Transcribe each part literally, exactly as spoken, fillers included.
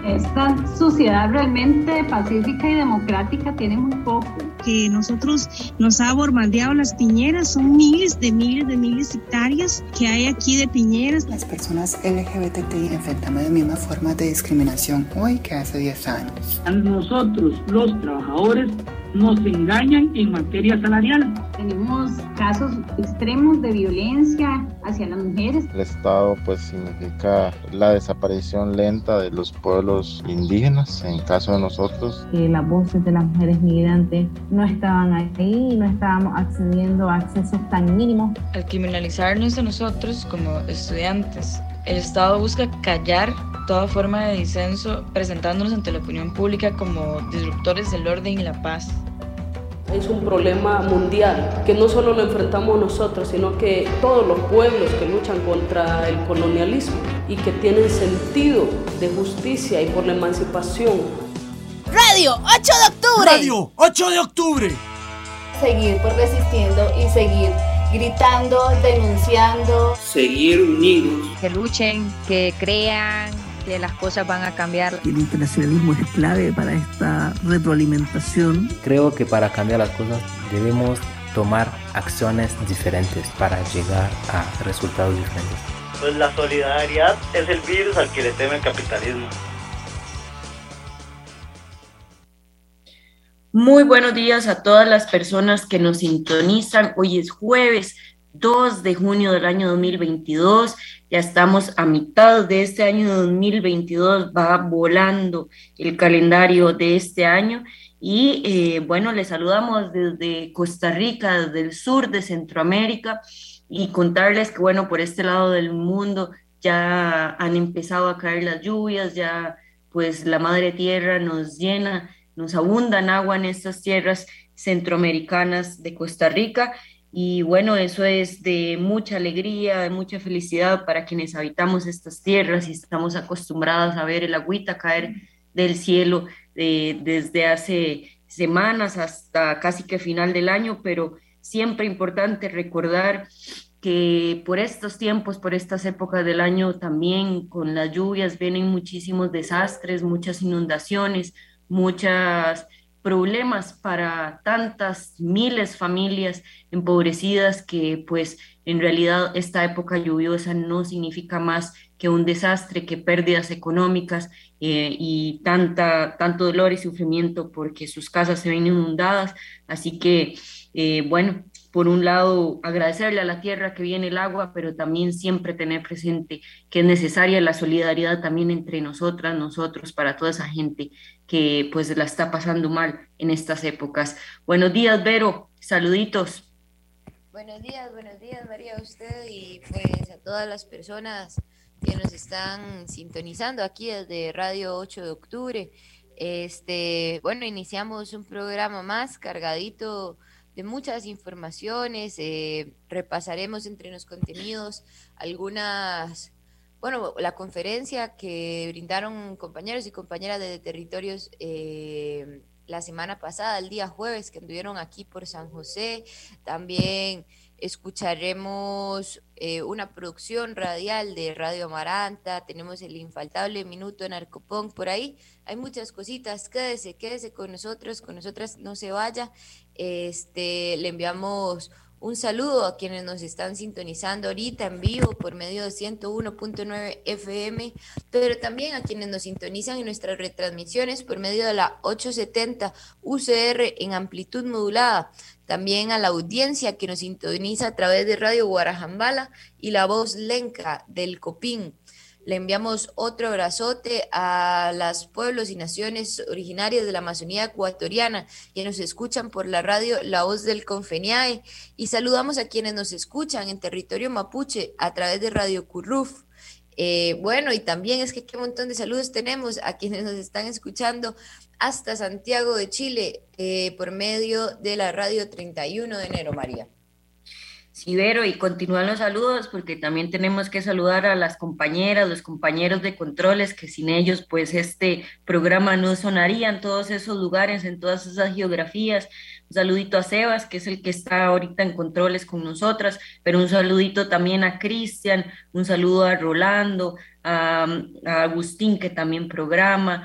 Esta sociedad realmente pacífica y democrática tiene muy poco. Que nosotros nos ha bombardeado las piñeras, son miles de miles de miles de hectáreas que hay aquí de piñeras. Las personas L G B T I enfrentamos las mismas formas de discriminación hoy que hace diez años. A nosotros, los trabajadores, nos engañan en materia salarial. Tenemos casos extremos de violencia hacia las mujeres. El Estado pues significa la desaparición lenta de los pueblos indígenas, en caso de nosotros. Que las voces de las mujeres migrantes no estaban ahí y no estábamos accediendo a accesos tan mínimos. Al criminalizarnos a nosotros como estudiantes, el Estado busca callar toda forma de disenso, presentándonos ante la opinión pública como disruptores del orden y la paz. Es un problema mundial, que no solo lo enfrentamos nosotros, sino que todos los pueblos que luchan contra el colonialismo y que tienen sentido de justicia y por la emancipación. Radio ocho de octubre. Radio ocho de octubre. Seguir pues resistiendo y seguir gritando, denunciando. Seguir unidos. Que luchen, que crean que las cosas van a cambiar. El internacionalismo es clave para esta retroalimentación. Creo que para cambiar las cosas debemos tomar acciones diferentes para llegar a resultados diferentes. Pues la solidaridad es el virus al que le teme el capitalismo. Muy buenos días a todas las personas que nos sintonizan. Hoy es jueves dos de junio del año dos mil veintidós. Ya estamos a mitad de este año dos mil veintidós, va volando el calendario de este año y eh, bueno, les saludamos desde Costa Rica, desde el sur de Centroamérica y contarles que bueno, por este lado del mundo ya han empezado a caer las lluvias, ya pues la madre tierra nos llena, nos abunda en agua en estas tierras centroamericanas de Costa Rica. Y bueno, eso es de mucha alegría, de mucha felicidad para quienes habitamos estas tierras y estamos acostumbrados a ver el agüita caer del cielo eh, desde hace semanas hasta casi que final del año, pero siempre importante recordar que por estos tiempos, por estas épocas del año también con las lluvias vienen muchísimos desastres, muchas inundaciones, muchas problemas para tantas miles familias empobrecidas que pues en realidad esta época lluviosa no significa más que un desastre, que pérdidas económicas eh, y tanta, tanto dolor y sufrimiento porque sus casas se ven inundadas. Así que eh, bueno, por un lado agradecerle a la tierra que viene el agua, pero también siempre tener presente que es necesaria la solidaridad también entre nosotras, nosotros, para toda esa gente que pues la está pasando mal en estas épocas. Buenos días, Vero, saluditos. Buenos días, buenos días, María, a usted y pues a todas las personas que nos están sintonizando aquí desde Radio ocho de octubre. Este, bueno, iniciamos un programa más cargadito de muchas informaciones, eh, repasaremos entre los contenidos algunas, bueno, la conferencia que brindaron compañeros y compañeras de territorios eh, la semana pasada, el día jueves, que anduvieron aquí por San José. También escucharemos eh, una producción radial de Radio Amaranta, tenemos el infaltable Minuto Narcopunk por ahí. Hay muchas cositas, quédese, quédese con nosotros, con nosotras, no se vaya. Este, le enviamos un saludo a quienes nos están sintonizando ahorita en vivo por medio de ciento uno punto nueve F M, pero también a quienes nos sintonizan en nuestras retransmisiones por medio de la ochocientos setenta U C R en amplitud modulada. También a la audiencia que nos sintoniza a través de Radio Guarajambala y la voz Lenca del Copín. Le enviamos otro abrazote a los pueblos y naciones originarias de la Amazonía ecuatoriana que nos escuchan por la radio La Voz del Confeniae, y saludamos a quienes nos escuchan en territorio mapuche a través de Radio Curruf. Eh, bueno, y también es que qué montón de saludos tenemos a quienes nos están escuchando hasta Santiago de Chile eh, por medio de la radio treinta y uno de enero, María. Sí, Vero, y continúan los saludos porque también tenemos que saludar a las compañeras, los compañeros de controles, que sin ellos pues este programa no sonaría en todos esos lugares, en todas esas geografías. Un saludito a Sebas, que es el que está ahorita en controles con nosotras, pero un saludito también a Cristian, un saludo a Rolando, a, a Agustín, que también programa,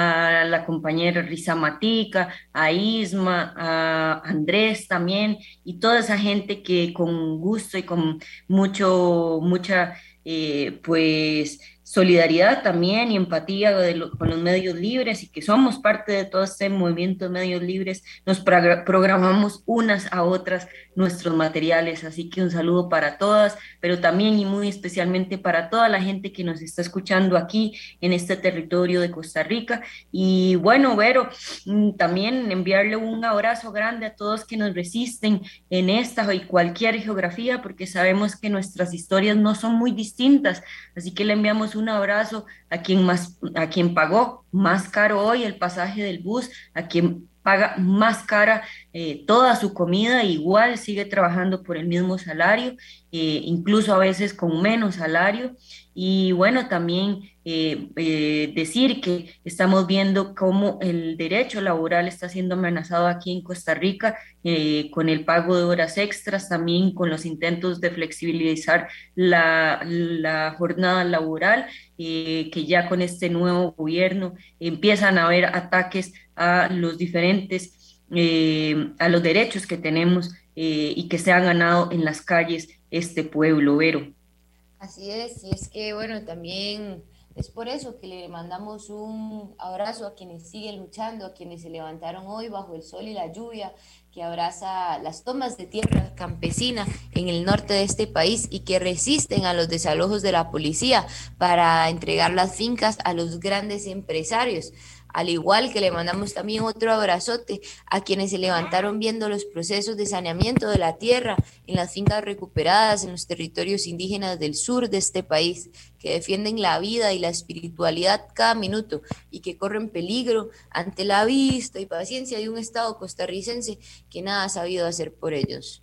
a la compañera Risa Matica, a Isma, a Andrés también, y toda esa gente que con gusto y con mucho, mucha, eh, pues, solidaridad también y empatía de lo, con los medios libres, y que somos parte de todo este movimiento de medios libres, nos pra- programamos unas a otras nuestros materiales. Así que un saludo para todas, pero también y muy especialmente para toda la gente que nos está escuchando aquí en este territorio de Costa Rica. Y bueno, Vero, también enviarle un abrazo grande a todos que nos resisten en esta y cualquier geografía, porque sabemos que nuestras historias no son muy distintas, así que le enviamos un abrazo a quien más, a quien pagó más caro hoy el pasaje del bus, a quien paga más cara eh, toda su comida, igual sigue trabajando por el mismo salario, eh, incluso a veces con menos salario. Y bueno, también eh, eh, decir que estamos viendo cómo el derecho laboral está siendo amenazado aquí en Costa Rica, eh, con el pago de horas extras, también con los intentos de flexibilizar la, la jornada laboral, eh, que ya con este nuevo gobierno empiezan a haber ataques a los diferentes, eh, a los derechos que tenemos eh, y que se han ganado en las calles este pueblo, Vero. Así es, y es que bueno, también es por eso que le mandamos un abrazo a quienes siguen luchando, a quienes se levantaron hoy bajo el sol y la lluvia, que abraza las tomas de tierra campesina en el norte de este país y que resisten a los desalojos de la policía para entregar las fincas a los grandes empresarios. Al igual que le mandamos también otro abrazote a quienes se levantaron viendo los procesos de saneamiento de la tierra en las fincas recuperadas en los territorios indígenas del sur de este país, que defienden la vida y la espiritualidad cada minuto y que corren peligro ante la vista y paciencia de un Estado costarricense que nada ha sabido hacer por ellos.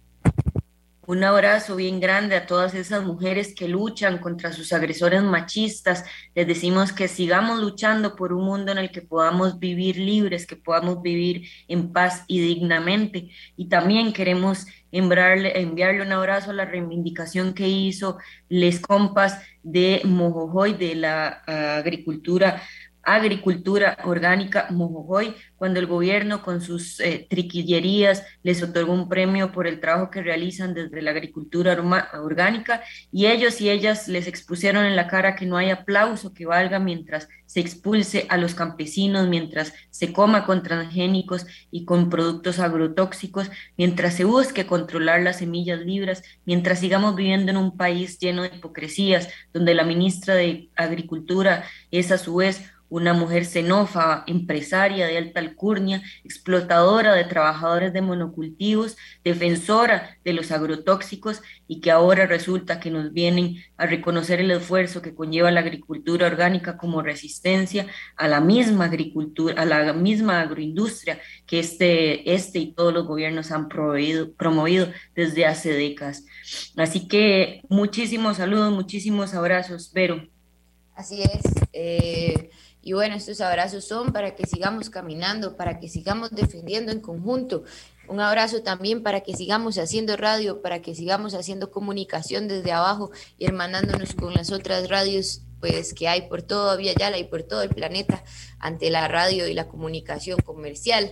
Un abrazo bien grande a todas esas mujeres que luchan contra sus agresores machistas. Les decimos que sigamos luchando por un mundo en el que podamos vivir libres, que podamos vivir en paz y dignamente. Y también queremos enviarle, enviarle un abrazo a la reivindicación que hizo les compas de Mojojoy, de la uh, agricultura Agricultura Orgánica Mojojoy, cuando el gobierno con sus eh, triquillerías les otorgó un premio por el trabajo que realizan desde la agricultura orgánica, y ellos y ellas les expusieron en la cara que no hay aplauso que valga mientras se expulse a los campesinos, mientras se coma con transgénicos y con productos agrotóxicos, mientras se busque controlar las semillas libres, mientras sigamos viviendo en un país lleno de hipocresías, donde la ministra de Agricultura es a su vez una mujer xenófoba, empresaria de alta alcurnia, explotadora de trabajadores de monocultivos, defensora de los agrotóxicos, y que ahora resulta que nos vienen a reconocer el esfuerzo que conlleva la agricultura orgánica como resistencia a la misma agricultura, a la misma agroindustria que este, este y todos los gobiernos han promovido, promovido desde hace décadas. Así que muchísimos saludos, muchísimos abrazos, Vero. Así es. Eh... Y bueno, estos abrazos son para que sigamos caminando, para que sigamos defendiendo en conjunto. Un abrazo también para que sigamos haciendo radio, para que sigamos haciendo comunicación desde abajo y hermanándonos con las otras radios pues que hay por todo Villa Yala y por todo el planeta ante la radio y la comunicación comercial.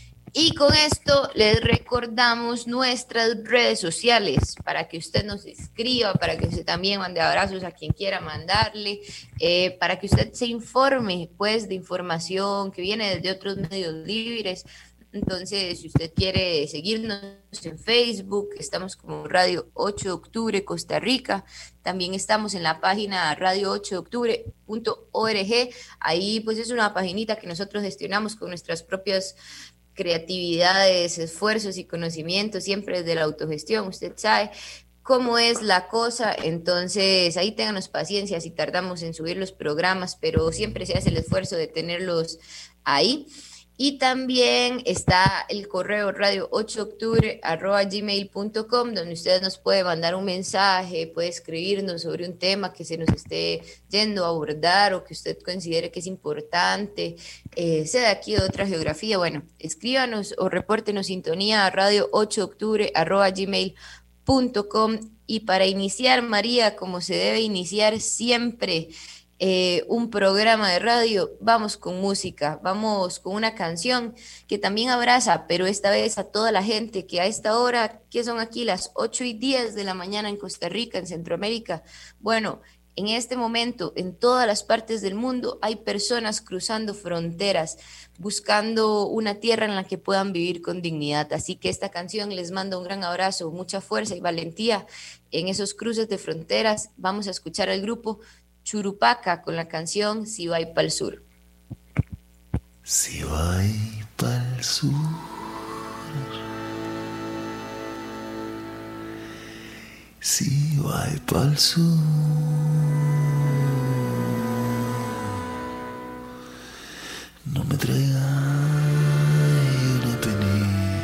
Y con esto les recordamos nuestras redes sociales para que usted nos escriba, para que usted también mande abrazos a quien quiera mandarle, eh, para que usted se informe pues de información que viene desde otros medios libres. Entonces, si usted quiere seguirnos en Facebook, estamos como Radio ocho de Octubre Costa Rica. También estamos en la página radio ocho de octubre punto org. Ahí pues es una paginita que nosotros gestionamos con nuestras propias creatividades, esfuerzos y conocimientos, siempre desde la autogestión. Usted sabe cómo es la cosa, entonces ahí ténganos paciencia si tardamos en subir los programas, pero siempre se hace el esfuerzo de tenerlos ahí. Y también está el correo radio ocho de octubre arroba gmail punto com, donde usted nos puede mandar un mensaje, puede escribirnos sobre un tema que se nos esté yendo a abordar o que usted considere que es importante, eh, sea de aquí o de otra geografía. Bueno, escríbanos o repórtenos sintonía a radio ocho de octubre arroba gmail punto com. Y para iniciar, María, como se debe iniciar siempre, eh, un programa de radio, vamos con música, vamos con una canción que también abraza, pero esta vez a toda la gente que a esta hora, que son aquí las ocho y diez de la mañana en Costa Rica, en Centroamérica, bueno, en este momento, en todas las partes del mundo, hay personas cruzando fronteras, buscando una tierra en la que puedan vivir con dignidad. Así que esta canción les manda un gran abrazo, mucha fuerza y valentía en esos cruces de fronteras. Vamos a escuchar al grupo Churupaca con la canción Si vai pa'l sur. Si vai pa'l sur, si vai pa'l sur, no me traiga una penita,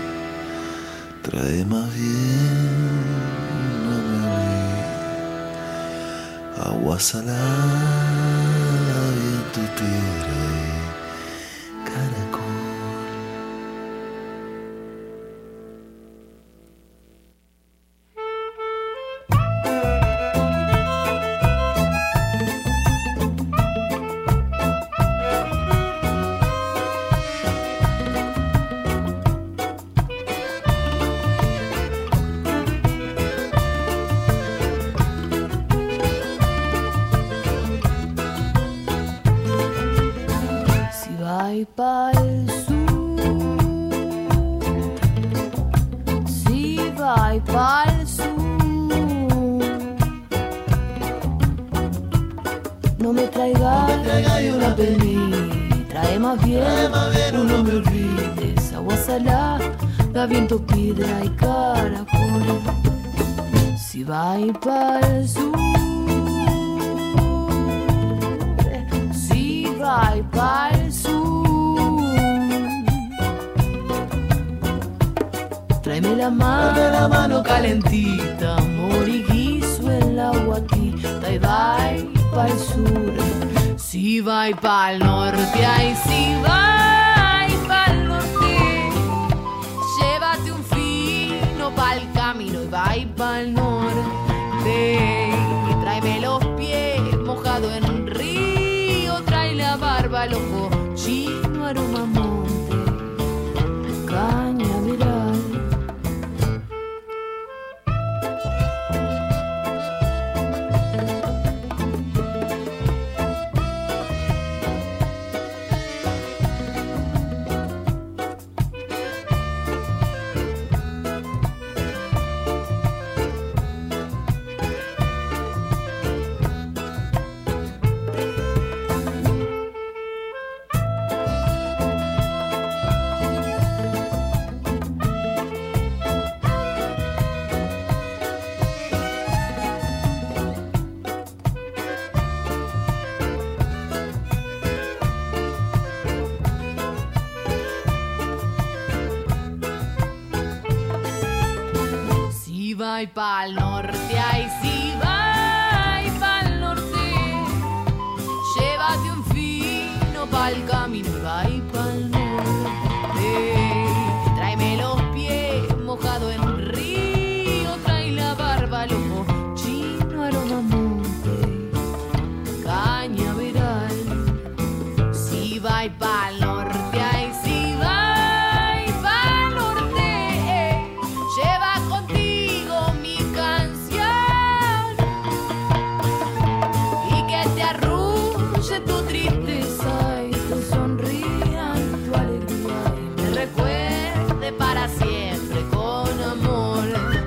trae más bien, no me olvides, agua salada, viento y piedra y caracol. Pa'l sur, si vai pa'l sur, no me traiga, no me traiga una penita, trae más bien, trae más bien un no me olvides, agua salada, viento, piedra y caracol. Si vai pa'l sur, si vai pa'l sur, tráeme la mano, tráeme la mano calentita, moriguizo el agua aquí, tai vai pa'l sur, si vai pa'l norte, ay, si vai pa'l norte, llévate un fino pa'l camino y vai pa'l norte, y tráeme los pies mojados en río, trae la barba, los cochinos, aroma monte, cañaveral. Vai pa'l norte, ay, si vai pa'l norte, llévate un fino pa'l camino y vai pa'l norte, tráeme los pies mojados en río, trae la barba, los cochinos, aroma monte, cañaveral. Si vai pa'l norte, ay, si vai pa'l norte, lleva contigo mi canción y que te arrulle tu tristeza y te sonría en tu alegría y me recuerde para siempre con amor.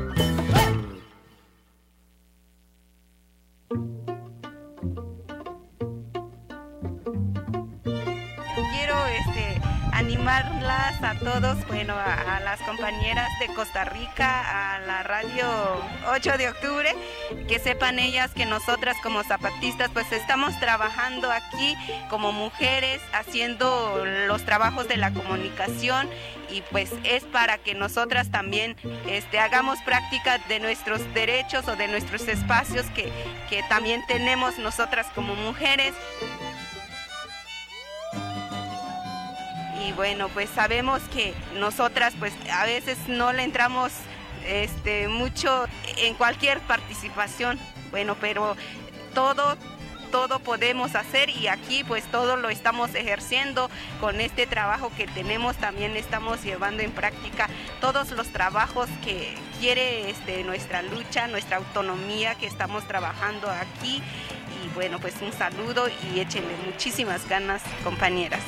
Quiero este, animarlas a todos, bueno, a, a las compañeras de Costa Rica, a la radio ocho de octubre, que sepan ellas que nosotras como zapatistas pues estamos trabajando aquí como mujeres, haciendo los trabajos de la comunicación y pues es para que nosotras también este, hagamos práctica de nuestros derechos o de nuestros espacios que, que también tenemos nosotras como mujeres. Y bueno, pues sabemos que nosotras pues a veces no le entramos este, mucho en cualquier participación, bueno, pero todo todo podemos hacer y aquí pues todo lo estamos ejerciendo con este trabajo que tenemos, también estamos llevando en práctica todos los trabajos que quiere este, nuestra lucha, nuestra autonomía que estamos trabajando aquí. Y bueno, pues un saludo y échenle muchísimas ganas, compañeras.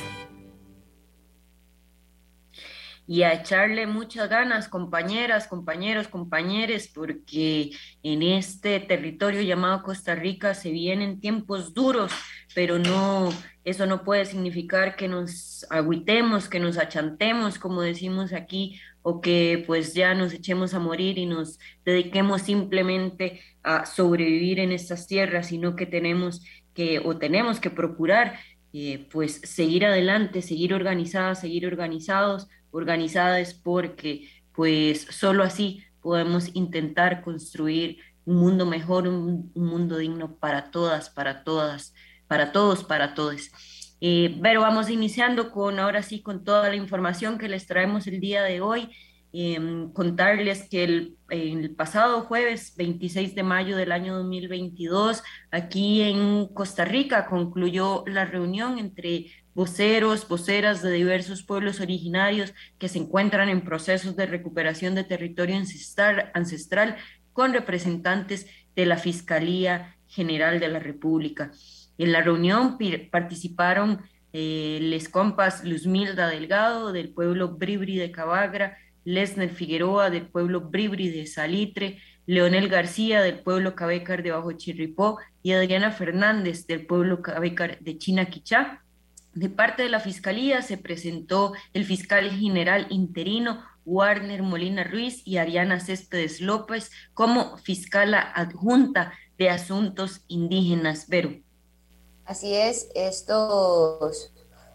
Y a echarle muchas ganas, compañeras, compañeros, compañeres, porque en este territorio llamado Costa Rica se vienen tiempos duros, pero no, eso no puede significar que nos agüitemos, que nos achantemos, como decimos aquí, o que pues ya nos echemos a morir y nos dediquemos simplemente a sobrevivir en estas tierras, sino que tenemos que, o tenemos que procurar, eh, pues seguir adelante, seguir organizadas, seguir organizados, organizadas porque pues solo así podemos intentar construir un mundo mejor, un, un mundo digno para todas, para todas, para todos, para todos. Eh, pero vamos iniciando con, ahora sí, con toda la información que les traemos el día de hoy. Eh, contarles que el, el pasado jueves veintiséis de mayo del año dos mil veintidós, aquí en Costa Rica concluyó la reunión entre voceros, voceras de diversos pueblos originarios que se encuentran en procesos de recuperación de territorio ancestral, ancestral con representantes de la Fiscalía General de la República. En la reunión participaron eh, les compas Luzmilda Delgado del pueblo Bribri de Cabagra, Lesner Figueroa del pueblo Bribri de Salitre, Leonel García del pueblo Cabécar de Bajo Chirripó y Adriana Fernández del pueblo Cabécar de Chinaquichá. De parte de la Fiscalía se presentó el fiscal general interino Warner Molina Ruiz y Ariana Céspedes López como fiscala adjunta de Asuntos Indígenas. Vero. Así es, estos,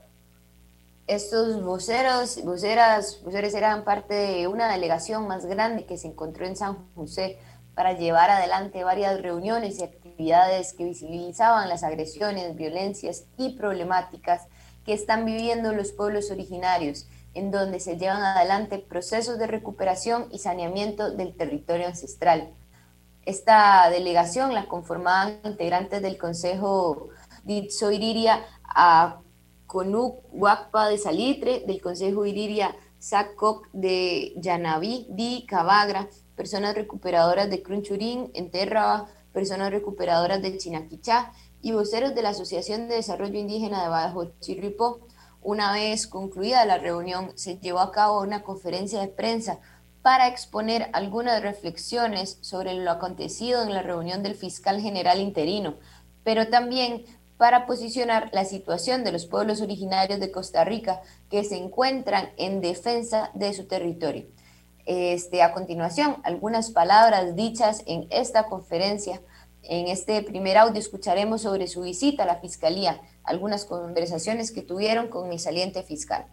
estos voceros, voceras, voceros eran parte de una delegación más grande que se encontró en San José para llevar adelante varias reuniones y actividades que visibilizaban las agresiones, violencias y problemáticas que están viviendo los pueblos originarios, en donde se llevan adelante procesos de recuperación y saneamiento del territorio ancestral. Esta delegación la conformaban integrantes del Consejo Ditso Iriria a Conuc Huacpa de Salitre, del Consejo Iriria Sacoc de Yanaví, Di Cabagra, personas recuperadoras de Crunchurín, en Terraba, personas recuperadoras de Chinaquichá y voceros de la Asociación de Desarrollo Indígena de Bajo Chirripó. Una vez concluida la reunión, se llevó a cabo una conferencia de prensa para exponer algunas reflexiones sobre lo acontecido en la reunión del fiscal general interino, pero también para posicionar la situación de los pueblos originarios de Costa Rica que se encuentran en defensa de su territorio. Este, a continuación, algunas palabras dichas en esta conferencia. En este primer audio escucharemos sobre su visita a la Fiscalía, algunas conversaciones que tuvieron con el saliente fiscal.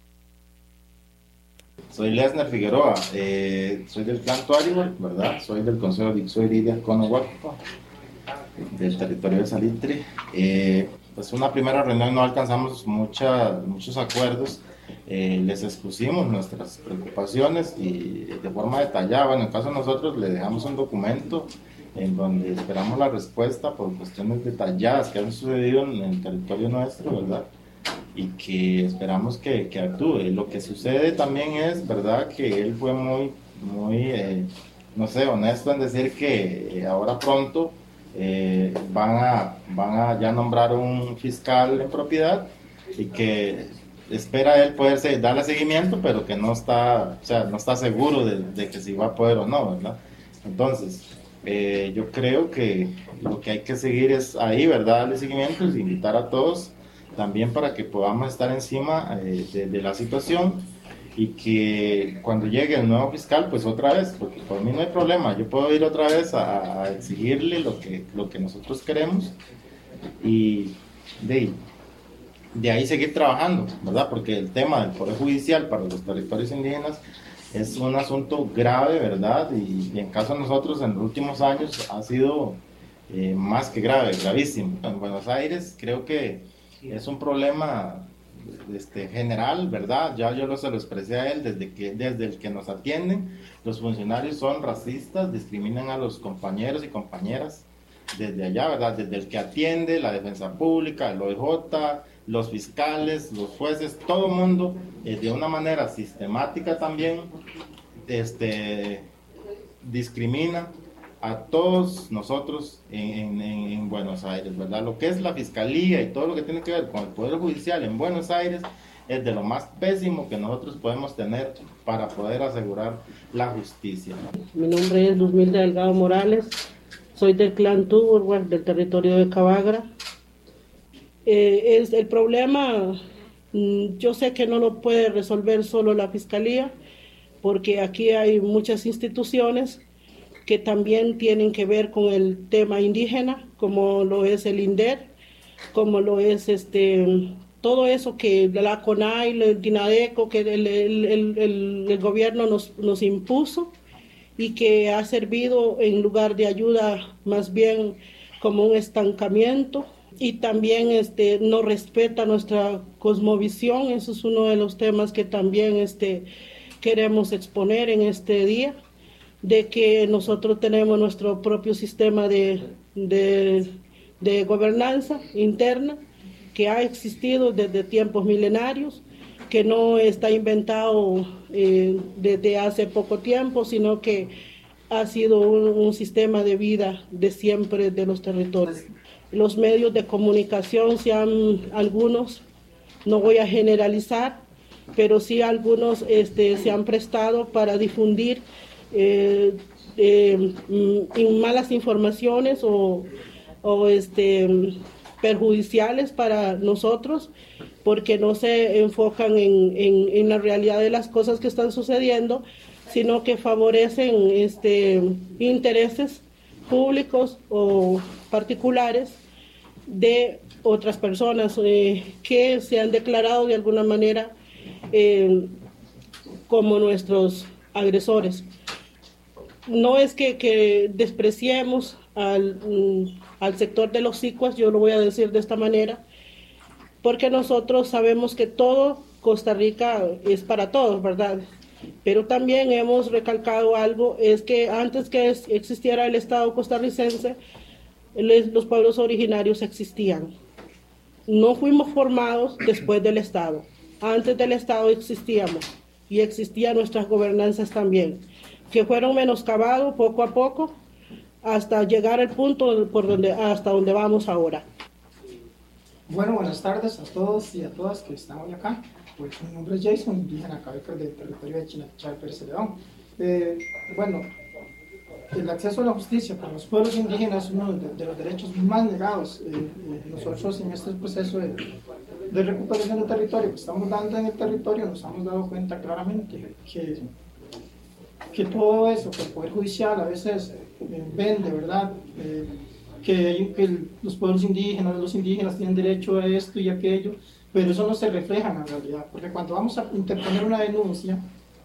Soy Lesner Figueroa, eh, soy del clan Tuaribol, ¿verdad? Soy del Consejo de Ditso Iriria Conuc Huacpa, del territorio de Salitre. Eh, pues una primera reunión no alcanzamos mucha, muchos acuerdos. Eh, les expusimos nuestras preocupaciones y de forma detallada. Bueno, en el caso de nosotros le dejamos un documento en donde esperamos la respuesta por cuestiones detalladas que han sucedido en el territorio nuestro, ¿verdad? Y que esperamos que, que actúe. Lo que sucede también es, ¿verdad?, que él fue muy, muy eh, no sé, honesto en decir que eh, ahora pronto eh, van, a, van a ya nombrar un fiscal en propiedad y que espera él poder darle seguimiento, pero que no está, o sea, no está seguro de, de que si va a poder o no, ¿verdad? Entonces, eh, yo creo que lo que hay que seguir es ahí, ¿verdad? Darle seguimiento y invitar a todos también para que podamos estar encima eh, de, de la situación y que cuando llegue el nuevo fiscal, pues otra vez, porque por mí no hay problema, yo puedo ir otra vez a, a exigirle lo que, lo que nosotros queremos y de, de ahí seguir trabajando, ¿verdad? Porque el tema del Poder Judicial para los territorios indígenas es un asunto grave, ¿verdad? Y, y en caso de nosotros en los últimos años ha sido eh, más que grave, gravísimo. En Buenos Aires creo que es un problema este, general, ¿verdad? Ya yo lo se lo expresé a él, desde, que, desde el que nos atienden, los funcionarios son racistas, discriminan a los compañeros y compañeras desde allá, ¿verdad? Desde el que atiende, la defensa pública, el O I J, los fiscales, los jueces, todo el mundo, eh, de una manera sistemática también, este, discrimina a todos nosotros en, en, en Buenos Aires, ¿verdad? Lo que es la fiscalía y todo lo que tiene que ver con el Poder Judicial en Buenos Aires es de lo más pésimo que nosotros podemos tener para poder asegurar la justicia. Mi nombre es Luzmilda Delgado Morales, soy del clan Tuborwar, del territorio de Cabagra. Eh, es el problema, yo sé que no lo puede resolver solo la Fiscalía, porque aquí hay muchas instituciones que también tienen que ver con el tema indígena, como lo es el INDER, como lo es este, todo eso que la CONAI, el DINADECO, que el, el, el, el gobierno nos, nos impuso y que ha servido en lugar de ayuda más bien como un estancamiento. Y también este, no respeta nuestra cosmovisión. Eso es uno de los temas que también este, queremos exponer en este día, de que nosotros tenemos nuestro propio sistema de, de, de gobernanza interna que ha existido desde tiempos milenarios, que no está inventado eh, desde hace poco tiempo, sino que ha sido un, un sistema de vida de siempre de los territorios. Los medios de comunicación, si han algunos, no voy a generalizar, pero sí algunos este, se han prestado para difundir eh, eh, malas informaciones o, o este, perjudiciales para nosotros, porque no se enfocan en, en, en la realidad de las cosas que están sucediendo, sino que favorecen este, intereses públicos o particulares de otras personas eh, que se han declarado de alguna manera eh, como nuestros agresores. No es que, que despreciemos al, al sector de los sicuas, yo lo voy a decir de esta manera, porque nosotros sabemos que todo Costa Rica es para todos, ¿verdad? Pero también hemos recalcado algo, es que antes que existiera el Estado costarricense, los pueblos originarios existían. No fuimos formados después del Estado. Antes del Estado existíamos y existían nuestras gobernanzas también, que fueron menoscabados poco a poco hasta llegar al punto por donde, hasta donde vamos ahora. Bueno, buenas tardes a todos y a todas que están hoy acá. Pues, mi nombre es Jason, indígena Cabeca del territorio de Chinachal, Pérez León. Eh, bueno, el acceso a la justicia para los pueblos indígenas es uno de, de los derechos más negados. Eh, eh, nosotros en este proceso de, de recuperación del territorio que estamos dando en el territorio nos hemos dado cuenta claramente que, que todo eso que el Poder Judicial a veces eh, vende, ¿verdad? Eh, que, que el, los pueblos indígenas, los indígenas tienen derecho a esto y aquello, pero eso no se refleja en la realidad, porque cuando vamos a interponer una denuncia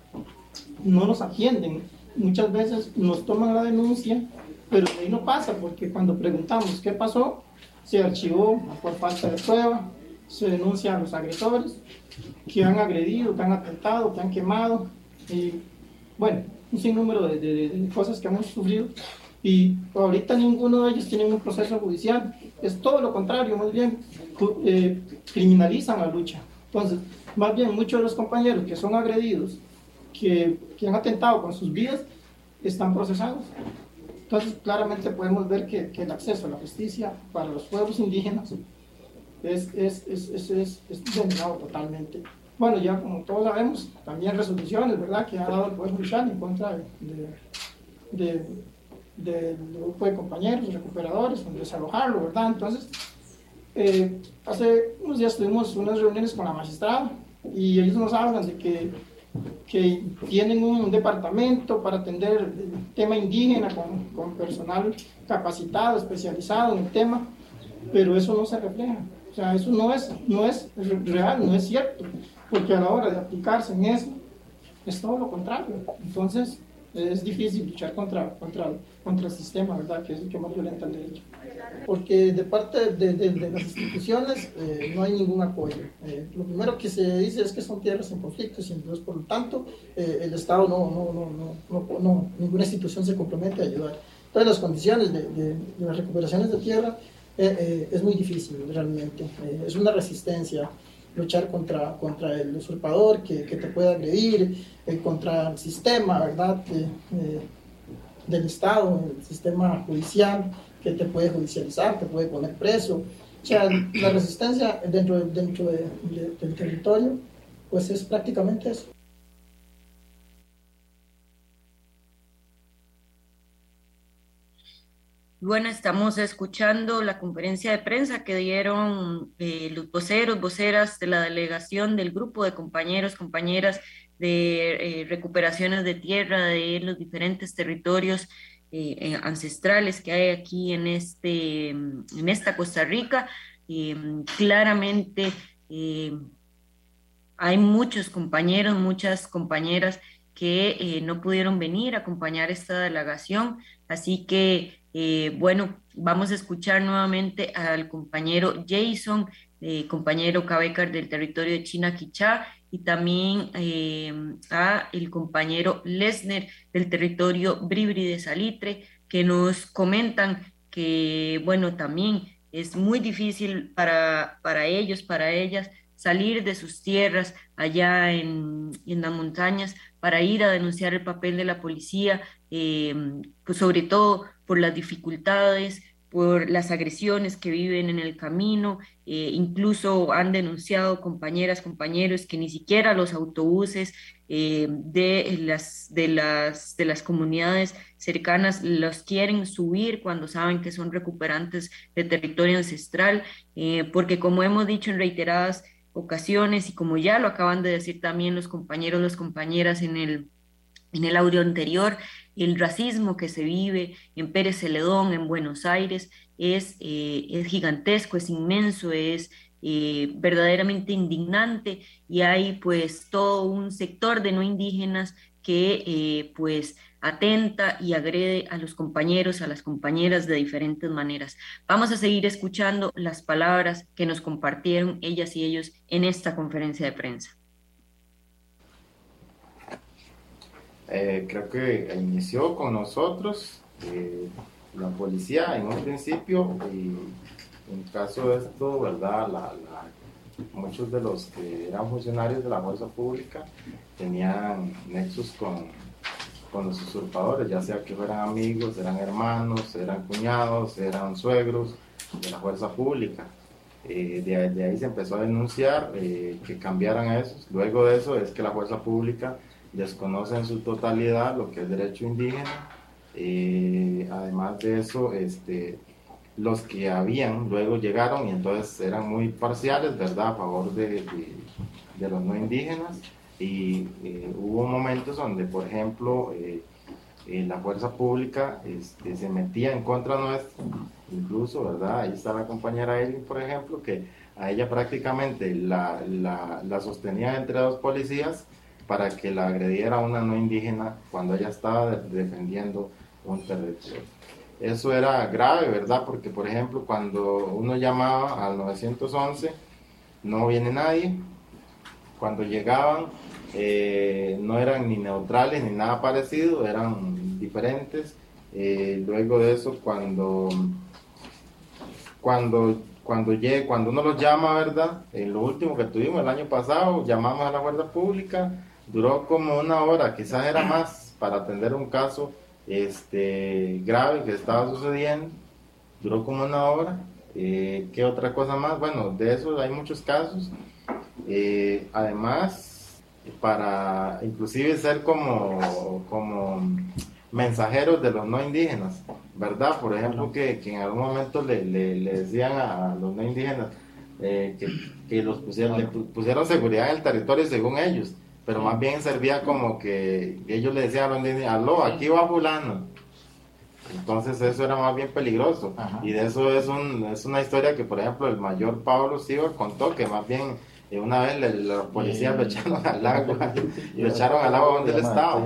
no nos atienden. Muchas veces nos toman la denuncia, pero de ahí no pasa, porque cuando preguntamos qué pasó, se archivó por falta de prueba, se denuncian a los agresores que han agredido, que han atentado, que han quemado, y bueno, un sinnúmero de, de, de cosas que hemos sufrido, y ahorita ninguno de ellos tiene un proceso judicial. Es todo lo contrario, más bien eh, criminalizan la lucha. Entonces, más bien muchos de los compañeros que son agredidos, Que, que han atentado con sus vidas, están procesados. Entonces, claramente podemos ver que, que el acceso a la justicia para los pueblos indígenas es, es, es, es, es, es denegado totalmente. Bueno, ya como todos sabemos, también resoluciones, ¿verdad?, que ha dado el Poder Judicial en contra de, de, de, de, de grupo de compañeros, recuperadores, donde desalojarlo, ¿verdad? Entonces, eh, hace unos días tuvimos unas reuniones con la magistrada y ellos nos hablan de que que tienen un departamento para atender el tema indígena con, con personal capacitado, especializado en el tema, pero eso no se refleja. O sea, eso no es, no es real, no es cierto, porque a la hora de aplicarse en eso, es todo lo contrario. Entonces, es difícil luchar contra, contra, contra el sistema, ¿verdad?, que es el que más violenta el derecho. Porque de parte de, de, de las instituciones eh, no hay ningún apoyo. Eh, lo primero que se dice es que son tierras en conflicto, y entonces, por lo tanto, eh, el Estado no, no, no, no, no, no, ninguna institución se compromete a ayudar. Entonces las condiciones de, de, de las recuperaciones de tierra eh, eh, es muy difícil realmente, eh, es una resistencia luchar contra, contra el usurpador que, que te puede agredir, eh, contra el sistema, ¿verdad?, de, eh, del Estado, el sistema judicial que te puede judicializar, te puede poner preso. O sea, la resistencia dentro, dentro de, de, del territorio, pues es prácticamente eso. Bueno, estamos escuchando la conferencia de prensa que dieron eh, los voceros, voceras de la delegación del grupo de compañeros, compañeras de eh, recuperaciones de tierra de los diferentes territorios eh, eh, ancestrales que hay aquí en, este, en esta Costa Rica. Eh, claramente eh, hay muchos compañeros, muchas compañeras que eh, no pudieron venir a acompañar esta delegación, así que Eh, bueno, vamos a escuchar nuevamente al compañero Jason, eh, compañero Cabecar del territorio de Chinaquichá, y también eh, a el compañero Lesner del territorio Bribri de Salitre, que nos comentan que, bueno, también es muy difícil para, para ellos, para ellas, salir de sus tierras allá en, en las montañas para ir a denunciar el papel de la policía, eh, pues sobre todo por las dificultades, por las agresiones que viven en el camino, eh, incluso han denunciado compañeras, compañeros que ni siquiera los autobuses eh, de, las, de, las, de las comunidades cercanas los quieren subir cuando saben que son recuperantes de territorio ancestral, eh, porque como hemos dicho en reiteradas ocasiones y como ya lo acaban de decir también los compañeros, las compañeras en el, en el audio anterior, el racismo que se vive en Pérez Celedón, en Buenos Aires, es, eh, es gigantesco, es inmenso, es eh, verdaderamente indignante, y hay pues todo un sector de no indígenas que eh, pues atenta y agrede a los compañeros, a las compañeras de diferentes maneras. Vamos a seguir escuchando las palabras que nos compartieron ellas y ellos en esta conferencia de prensa. Eh, creo que inició con nosotros eh, la policía en un principio, y en caso de esto, ¿verdad? La, la, muchos de los que eran funcionarios de la fuerza pública tenían nexos con, con los usurpadores, ya sea que fueran amigos, eran hermanos, eran cuñados, eran suegros de la fuerza pública. Eh, de, de ahí se empezó a denunciar eh, que cambiaran a esos. Luego de eso es que la fuerza pública desconoce en su totalidad lo que es derecho indígena. Eh, además de eso, este, los que habían luego llegaron y entonces eran muy parciales, ¿verdad?, a favor de, de, de los no indígenas, y eh, hubo momentos donde, por ejemplo, eh, eh, la fuerza pública este, se metía en contra nuestra, incluso, ¿verdad? Ahí está la compañera Eileen, por ejemplo, que a ella prácticamente la, la, la sostenía entre dos policías para que la agrediera una no indígena cuando ella estaba de, defendiendo un territorio. Eso era grave, ¿verdad? Porque, por ejemplo, cuando uno llamaba al nueve once, no viene nadie. Cuando llegaban, eh, no eran ni neutrales ni nada parecido, eran diferentes. Eh, luego de eso, cuando, cuando, cuando, llegue, cuando uno los llama, ¿verdad? En lo último que tuvimos el año pasado, llamamos a la fuerza pública, duró como una hora, quizás era más, para atender un caso este, grave que estaba sucediendo, duró como una hora. Eh, ¿qué otra cosa más? Bueno, de eso hay muchos casos. Eh, además, para inclusive ser como, como mensajeros de los no indígenas, ¿verdad? Por ejemplo, que, que en algún momento le, le, le decían a los no indígenas eh, que, que los pusieron, le pusieron seguridad en el territorio según ellos, pero más bien servía como que ellos le decían a los indígenas, aló, aquí va fulano. Entonces eso era más bien peligroso. Ajá. Y de eso es, un, es una historia que, por ejemplo, el mayor Pablo Silva contó, que más bien eh, una vez le, los policías lo echaron al agua, y lo echaron al agua donde él estaba.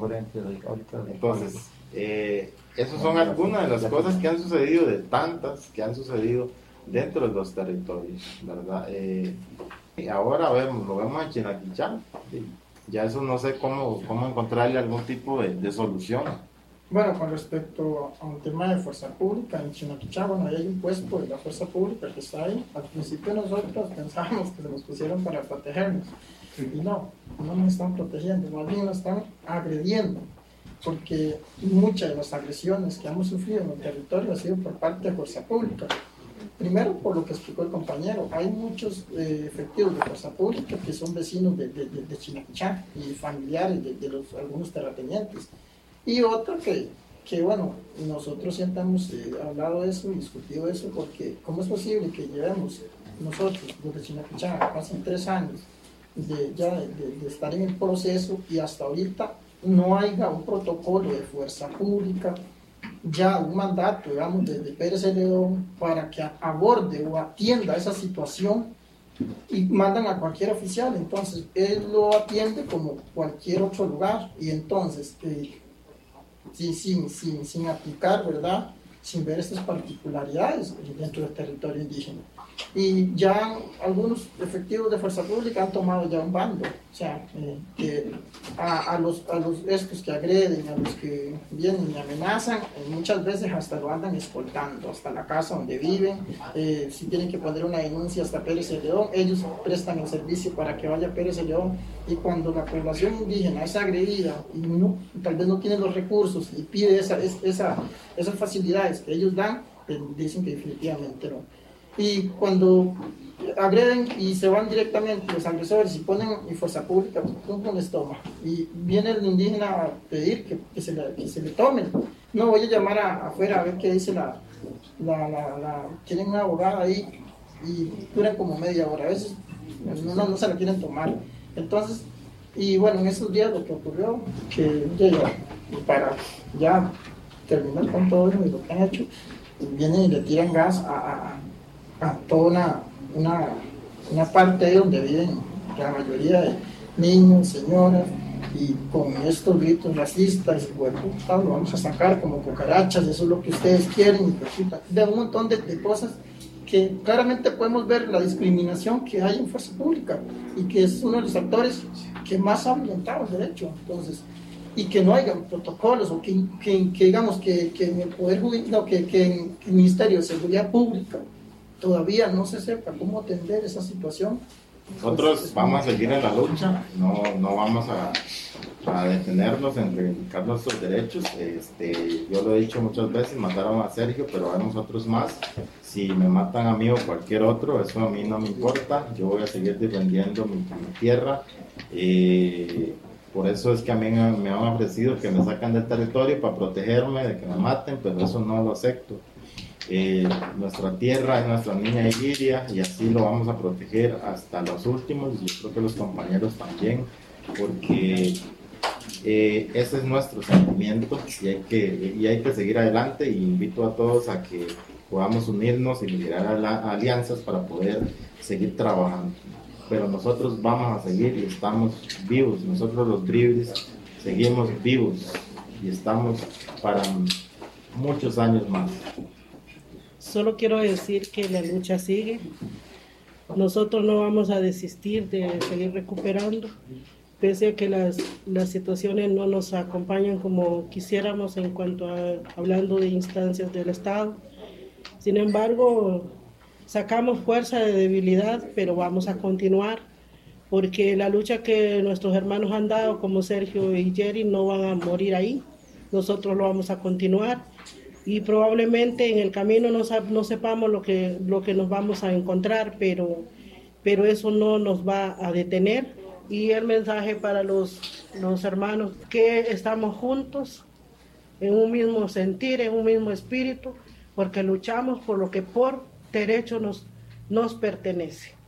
Entonces, eh, esas son algunas de las cosas que han sucedido, de tantas que han sucedido dentro de los territorios, ¿verdad? Eh, y ahora vemos, lo vemos en Chinaquichá, ya eso no sé cómo, cómo encontrarle algún tipo de, de solución. Bueno, con respecto a un tema de fuerza pública, en Chinaquichá, bueno, ahí hay un puesto de la fuerza pública que está ahí. Al principio nosotros pensábamos que se nos pusieron para protegernos, y no, no nos están protegiendo, más bien nos están agrediendo, porque muchas de las agresiones que hemos sufrido en el territorio ha sido por parte de fuerza pública. Primero, por lo que explicó el compañero, hay muchos eh, efectivos de fuerza pública que son vecinos de, de, de, de Chinaquichá y familiares de, de los, algunos terratenientes. Y otra que, que, bueno, nosotros siempre hemos eh, hablado de eso y discutido eso, porque ¿cómo es posible que llevemos nosotros, desde Chinaquichá, pasen tres años de, ya de, de, de estar en el proceso y hasta ahorita no haya un protocolo de fuerza pública, ya un mandato, digamos, de, de Pérez Celedón para que aborde o atienda esa situación, y mandan a cualquier oficial? Entonces él lo atiende como cualquier otro lugar, y entonces eh, sí, sin, sin, sin aplicar, ¿verdad?, sin ver estas particularidades dentro del territorio indígena. Y ya algunos efectivos de fuerza pública han tomado ya un bando, o sea, eh, que a, a, los, a los estos que agreden, a los que vienen y amenazan, eh, muchas veces hasta lo andan escoltando hasta la casa donde viven. Eh, si tienen que poner una denuncia hasta Pérez Celedón, ellos prestan el servicio para que vaya a Pérez Celedón, y cuando la población indígena es agredida y no, tal vez no tiene los recursos y pide esa, esa, esas facilidades que ellos dan, eh, dicen que definitivamente no. Y cuando agreden y se van directamente los agresores y ponen en fuerza pública, ¿cómo les toma? Y viene el indígena a pedir que, que, se, le, que se le tomen. No, voy a llamar a, afuera a ver qué dice la, la, la, la... Tienen una abogada ahí y duran como media hora. A veces no, no, no se la quieren tomar. Entonces, y bueno, en esos días lo que ocurrió, que ya, para ya terminar con todo lo que han hecho, vienen y le tiran gas a... a a toda una, una, una parte donde viven la mayoría de niños, señoras, y con estos gritos racistas, y bueno, lo vamos a sacar como cucarachas, eso es lo que ustedes quieren, y de un montón de, de cosas que claramente podemos ver la discriminación que hay en fuerza pública, y que es uno de los actores que más ha violentado el derecho. Entonces, y que no haya protocolos, o que, que, que digamos que, que en el Poder Judicial, no, que, que en el Ministerio de Seguridad Pública todavía no se sepa cómo atender esa situación. Nosotros pues, vamos a seguir en la lucha, no, no vamos a, a detenernos en reivindicar nuestros derechos. Este, yo lo he dicho muchas veces, mataron a Sergio, pero a nosotros más. Si me matan a mí o cualquier otro, eso a mí no me importa, yo voy a seguir defendiendo mi, mi tierra. Eh, por eso es que a mí me, me han ofrecido que me sacan del territorio para protegerme de que me maten, pero eso no lo acepto. Eh, nuestra tierra es nuestra niña Iliria, y así lo vamos a proteger hasta los últimos, y yo creo que los compañeros también, porque eh, ese es nuestro sentimiento, y hay, que, y hay que seguir adelante. Y invito a todos a que podamos unirnos y liderar alianzas para poder seguir trabajando, pero nosotros vamos a seguir y estamos vivos. Nosotros los Bribris seguimos vivos y estamos para muchos años más. Solo quiero decir que la lucha sigue. Nosotros no vamos a desistir de seguir recuperando, pese a que las, las situaciones no nos acompañan como quisiéramos en cuanto a hablando de instancias del Estado. Sin embargo, sacamos fuerza de debilidad, pero vamos a continuar, porque la lucha que nuestros hermanos han dado, como Sergio y Jerry, no van a morir ahí. Nosotros lo vamos a continuar. Y probablemente en el camino no, no sepamos lo que, lo que nos vamos a encontrar, pero, pero eso no nos va a detener. Y el mensaje para los, los hermanos, que estamos juntos en un mismo sentir, en un mismo espíritu, porque luchamos por lo que por derecho nos, nos pertenece.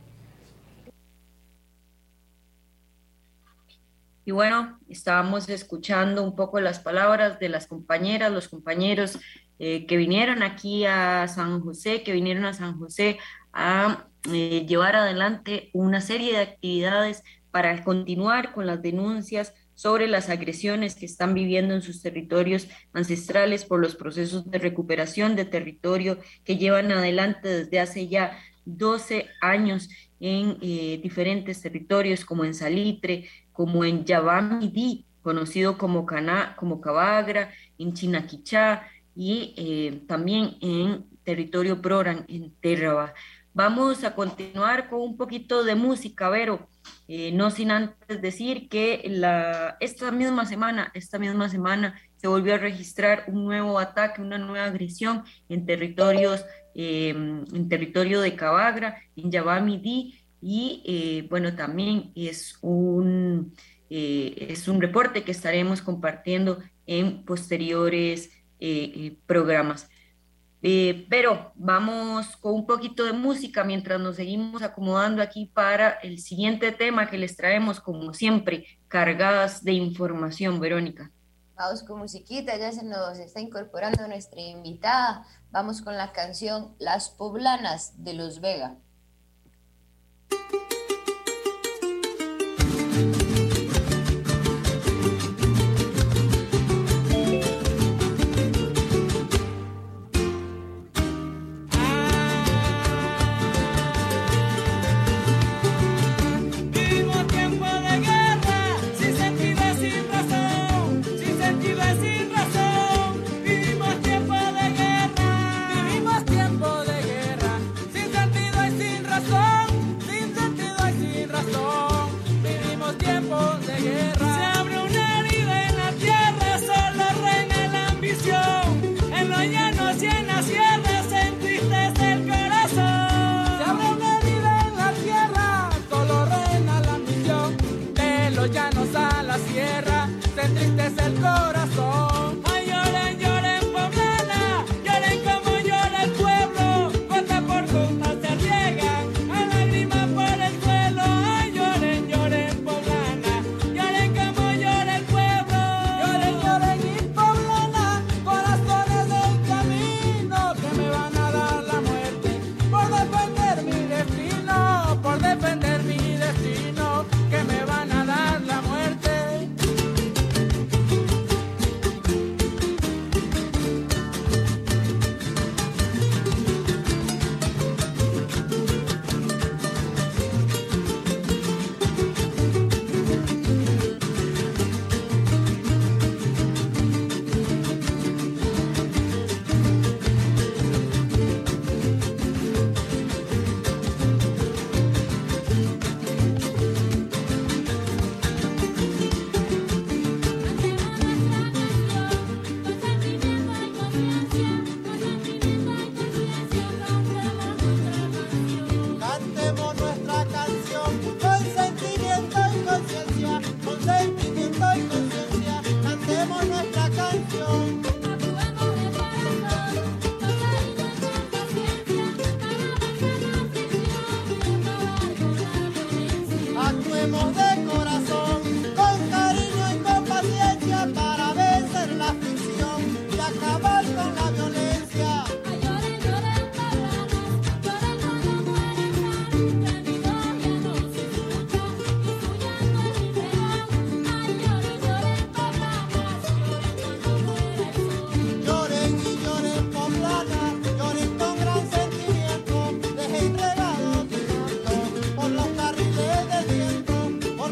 Y bueno, estábamos escuchando un poco las palabras de las compañeras, los compañeros eh, que vinieron aquí a San José, que vinieron a San José a eh, llevar adelante una serie de actividades para continuar con las denuncias sobre las agresiones que están viviendo en sus territorios ancestrales por los procesos de recuperación de territorio que llevan adelante desde hace ya doce años en eh, diferentes territorios, como en Salitre, como en Yabamidí, conocido como Caná, como Cabagra, en Chinaquichá y eh, también en territorio Proran, en Terraba. Vamos a continuar con un poquito de música, Vero, eh, no sin antes decir que la, esta misma semana, esta misma semana se volvió a registrar un nuevo ataque, una nueva agresión en territorios, eh, en territorio de Cabagra, en Yabamidí, y eh, bueno, también es un, eh, es un reporte que estaremos compartiendo en posteriores eh, eh, programas. Eh, pero vamos con un poquito de música mientras nos seguimos acomodando aquí para el siguiente tema que les traemos, como siempre, cargadas de información, Verónica. Vamos con musiquita, ya se nos está incorporando nuestra invitada. Vamos con la canción Las Poblanas de Los Vega. Por los carriles del viento, por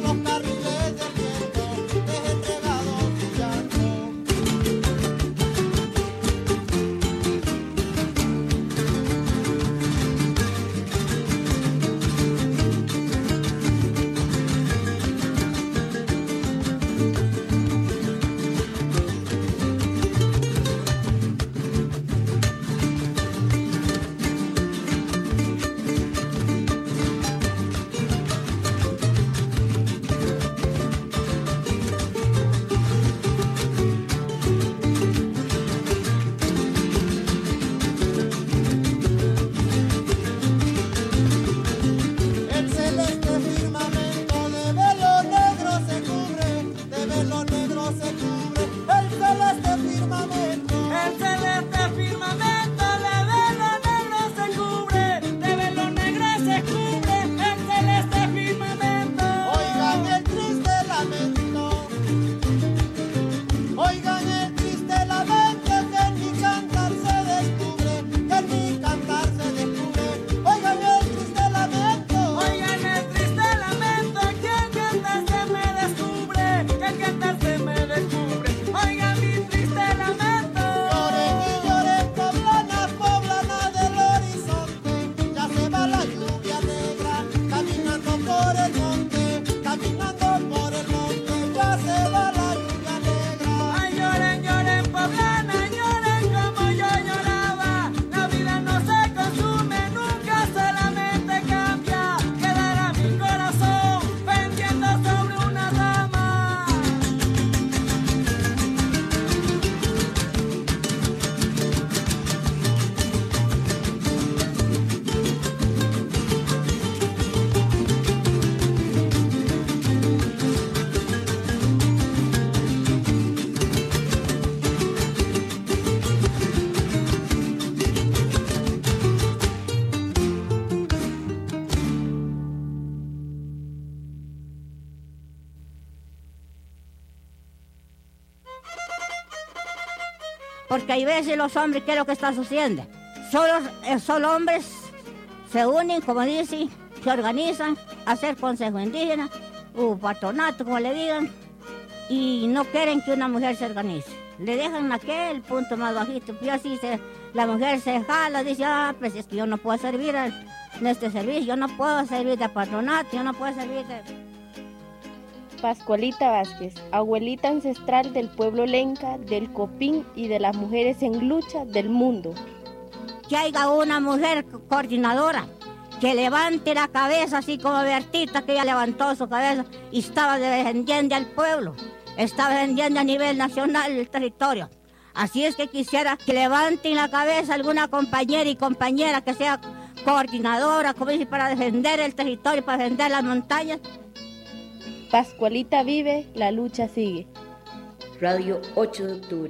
porque hay veces los hombres, ¿qué es lo que está sucediendo? Solo, eh, solo hombres se unen, como dicen, se organizan a hacer consejo indígena, o patronato, como le digan, y no quieren que una mujer se organice. Le dejan aquel punto más bajito, y así se, la mujer se jala, dice, ah, pues es que yo no puedo servir en este servicio, yo no puedo servir de patronato, yo no puedo servir de... Pascualita Vázquez, abuelita ancestral del pueblo lenca, del Copín y de las mujeres en lucha del mundo. Que haya una mujer coordinadora, que levante la cabeza, así como Bertita, que ella levantó su cabeza y estaba defendiendo al pueblo, estaba defendiendo a nivel nacional el territorio. Así es que quisiera que levanten la cabeza alguna compañera y compañera que sea coordinadora, como dice, para defender el territorio, para defender las montañas. Pascualita vive, la lucha sigue. Radio ocho de octubre.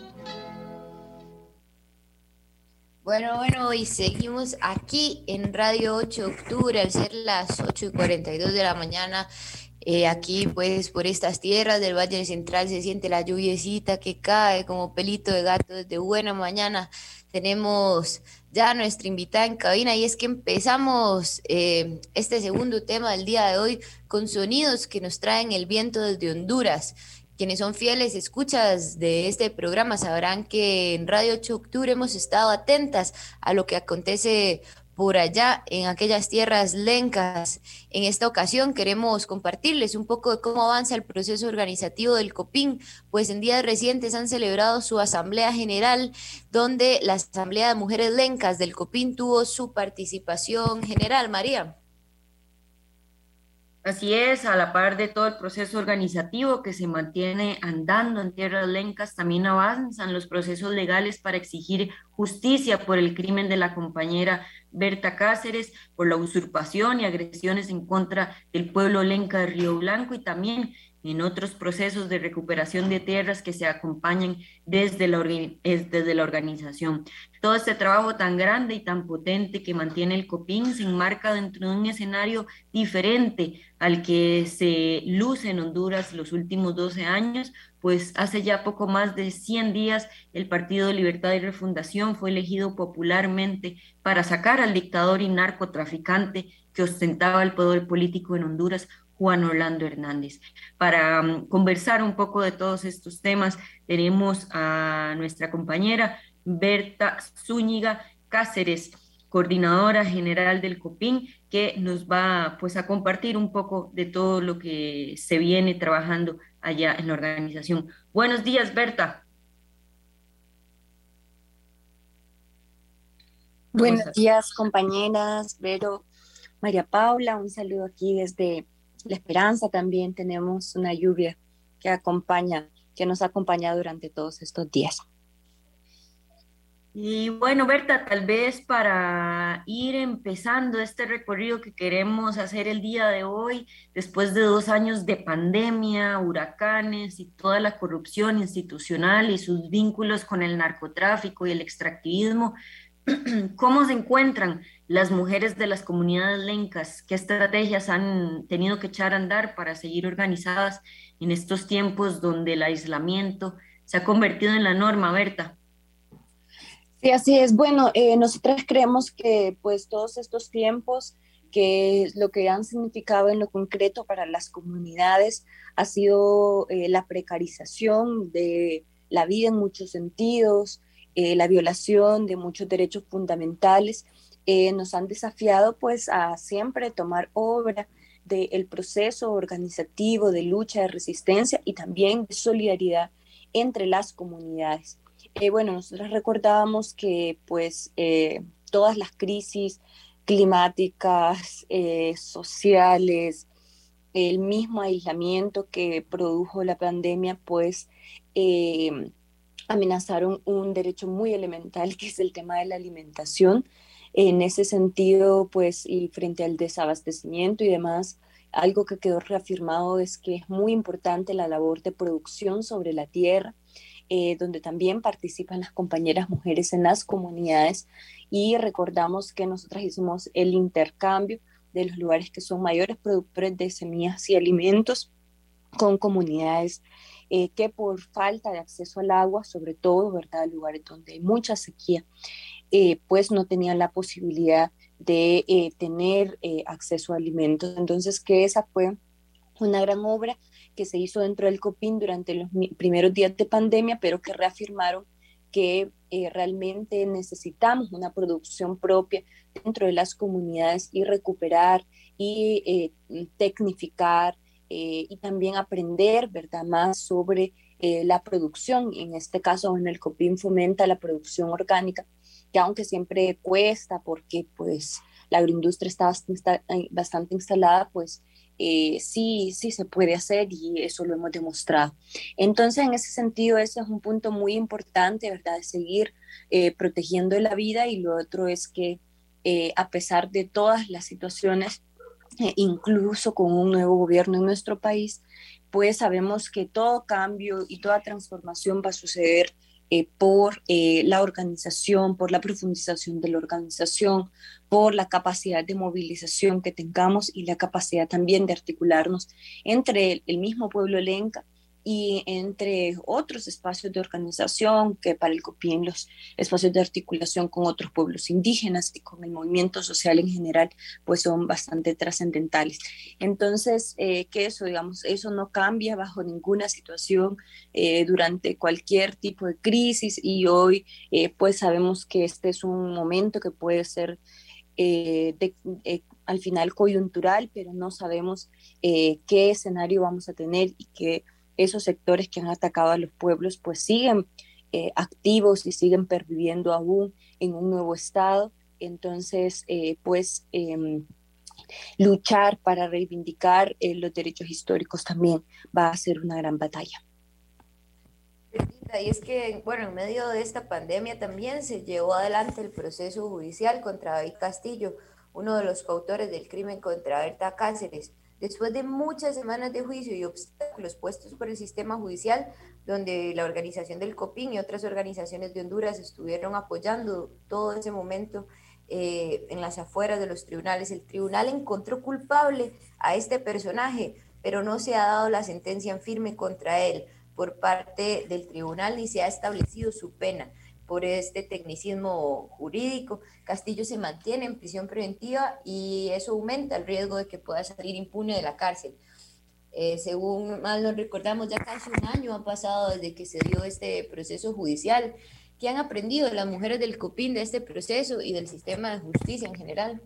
Bueno, bueno, y seguimos aquí en Radio ocho de octubre, al ser las ocho y cuarenta y dos de la mañana. Eh, aquí, pues, por estas tierras del Valle Central se siente la lluviecita que cae como pelito de gato desde buena mañana. Tenemos ya a nuestra invitada en cabina y es que empezamos eh, este segundo tema del día de hoy con sonidos que nos traen el viento desde Honduras. Quienes son fieles escuchas de este programa sabrán que en Radio ocho de octubre hemos estado atentas a lo que acontece por allá en aquellas tierras lencas. En esta ocasión queremos compartirles un poco de cómo avanza el proceso organizativo del Copín, pues en días recientes han celebrado su Asamblea General, donde la Asamblea de Mujeres Lencas del Copín tuvo su participación general. María. Así es, a la par de todo el proceso organizativo que se mantiene andando en tierras lencas, también avanzan los procesos legales para exigir justicia por el crimen de la compañera Berta Cáceres, por la usurpación y agresiones en contra del pueblo lenca de Río Blanco, y también en otros procesos de recuperación de tierras que se acompañan desde la, desde la organización. Todo este trabajo tan grande y tan potente que mantiene el Copín se enmarca dentro de un escenario diferente al que se luce en Honduras los últimos doce años, pues hace ya poco más de cien días el Partido de Libertad y Refundación fue elegido popularmente para sacar al dictador y narcotraficante que ostentaba el poder político en Honduras, Juan Orlando Hernández. Para um, conversar un poco de todos estos temas, tenemos a nuestra compañera Berta Zúñiga Cáceres, coordinadora general del Copín, que nos va pues a compartir un poco de todo lo que se viene trabajando allá en la organización. Buenos días, Berta. Buenos días, compañeras, Vero, María Paula, un saludo aquí desde La Esperanza. También tenemos una lluvia que acompaña, que nos acompaña durante todos estos días. Y bueno, Berta, tal vez para ir empezando este recorrido que queremos hacer el día de hoy, después de dos años de pandemia, huracanes y toda la corrupción institucional y sus vínculos con el narcotráfico y el extractivismo, ¿cómo se encuentran las mujeres de las comunidades lencas? ¿Qué estrategias han tenido que echar a andar para seguir organizadas en estos tiempos donde el aislamiento se ha convertido en la norma, Berta? Sí, así es. Bueno, eh, nosotras creemos que pues todos estos tiempos, que lo que han significado en lo concreto para las comunidades ha sido eh, la precarización de la vida en muchos sentidos, eh, la violación de muchos derechos fundamentales, eh, nos han desafiado pues a siempre tomar obra del proceso organizativo de lucha, de resistencia y también de solidaridad entre las comunidades. Eh, bueno, nosotros recordábamos que pues eh, todas las crisis climáticas, eh, sociales, el mismo aislamiento que produjo la pandemia, pues eh, amenazaron un derecho muy elemental que es el tema de la alimentación. En ese sentido, pues, y frente al desabastecimiento y demás, algo que quedó reafirmado es que es muy importante la labor de producción sobre la tierra, Eh, donde también participan las compañeras mujeres en las comunidades, y recordamos que nosotras hicimos el intercambio de los lugares que son mayores productores de semillas y alimentos con comunidades eh, que por falta de acceso al agua, sobre todo, ¿verdad?, lugares donde hay mucha sequía, eh, pues no tenían la posibilidad de eh, tener eh, acceso a alimentos. Entonces, que esa fue una gran obra que se hizo dentro del COPIN durante los primeros días de pandemia, pero que reafirmaron que eh, realmente necesitamos una producción propia dentro de las comunidades y recuperar y eh, tecnificar eh, y también aprender, ¿verdad?, más sobre eh, la producción. En este caso, en el COPIN fomenta la producción orgánica, que aunque siempre cuesta porque pues la agroindustria está bastante, bastante instalada, pues eh, sí, sí se puede hacer y eso lo hemos demostrado. Entonces, en ese sentido, ese es un punto muy importante, ¿verdad?, de seguir eh, protegiendo la vida. Y lo otro es que eh, a pesar de todas las situaciones, eh, incluso con un nuevo gobierno en nuestro país, pues sabemos que todo cambio y toda transformación va a suceder Eh, por eh, la organización, por la profundización de la organización, por la capacidad de movilización que tengamos y la capacidad también de articularnos entre el, el mismo pueblo lenca y entre otros espacios de organización, que para el COPIN los espacios de articulación con otros pueblos indígenas y con el movimiento social en general, pues son bastante trascendentales. Entonces, eh, que eso, digamos, eso no cambia bajo ninguna situación eh, durante cualquier tipo de crisis, y hoy eh, pues sabemos que este es un momento que puede ser eh, de, eh, al final coyuntural, pero no sabemos eh, qué escenario vamos a tener y que esos sectores que han atacado a los pueblos pues siguen eh, activos y siguen perviviendo aún en un nuevo estado. Entonces, eh, pues eh, luchar para reivindicar eh, los derechos históricos también va a ser una gran batalla. Y es que, bueno, en medio de esta pandemia también se llevó adelante el proceso judicial contra David Castillo, uno de los coautores del crimen contra Berta Cáceres. Después de muchas semanas de juicio y obstáculos puestos por el sistema judicial, donde la organización del COPIN y otras organizaciones de Honduras estuvieron apoyando todo ese momento eh, en las afueras de los tribunales, el tribunal encontró culpable a este personaje, pero no se ha dado la sentencia en firme contra él por parte del tribunal ni se ha establecido su pena. Por este tecnicismo jurídico, Castillo se mantiene en prisión preventiva y eso aumenta el riesgo de que pueda salir impune de la cárcel. Eh, según mal nos recordamos, ya casi un año ha pasado desde que se dio este proceso judicial. ¿Qué han aprendido las mujeres del COPIN de este proceso y del sistema de justicia en general?